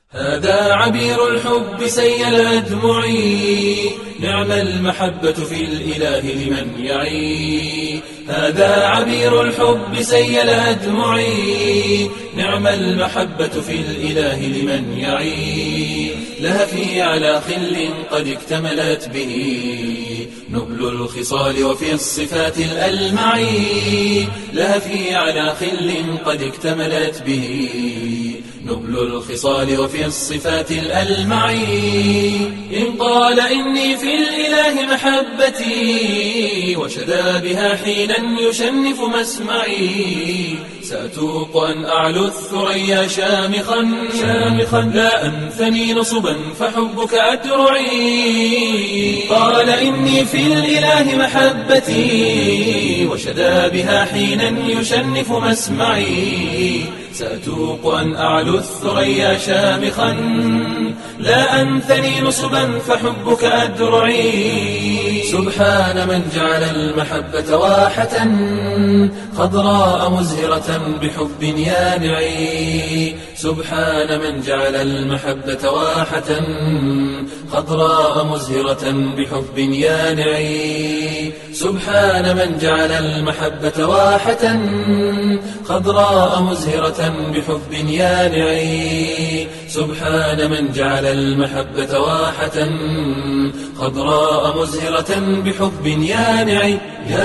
هذا عبير الحب سيل أدمعي، نعم المحبة في الإله لمن يعي. هذا عبير الحب سيل أدمعي، نعم المحبة في الإله لمن يعي. لهفي على خل قد اكتملت به نبل الخصال وفي الصفات الألمعي. لهفي على خل قد اكتملت به نبل الخصال وفي الصفات الألمعي. إن قال إني في الإله محبتي، وشدا بها حينا يشنف مسمعي. سأتوق أن أعلو الثريا شامخا لا أنثني نصبا فحبك أدرعي. قال إني في الإله محبتي، وشدا بها حينا يشنف مسمعي. سأتوق أن أعلو الثريا شامخا لا أنثني نصبا فحبك أدرعي. سبحان من جعل المحبة واحة خضراء مزهرة بحب يانعي. سبحان من جعل المحبة واحة خضراء مزهرة بحب يانعي. سبحان من جعل المحبة واحة خضراء مزهرة بحب يانعي. سبحان من جعل المحبة واحة خضراء مزهرة بحب يانعي.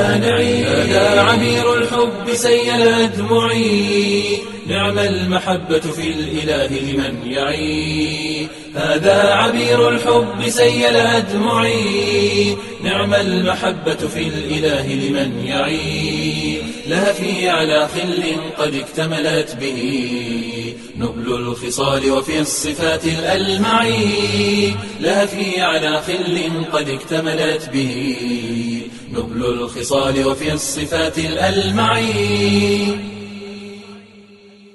هذا عبير الحب سيل أدمعي، نعم المحبة في الإله لمن يعي. هذا عبير الحب سيل أدمعي، نعم المحبة في الإله لمن يعي. لهفي على خل قد اكتملت به نبل الخصال وفي الصفات الألمعي. لهفي على خل قد اكتملت به نبل الخصال وفي الصفات الألمعي.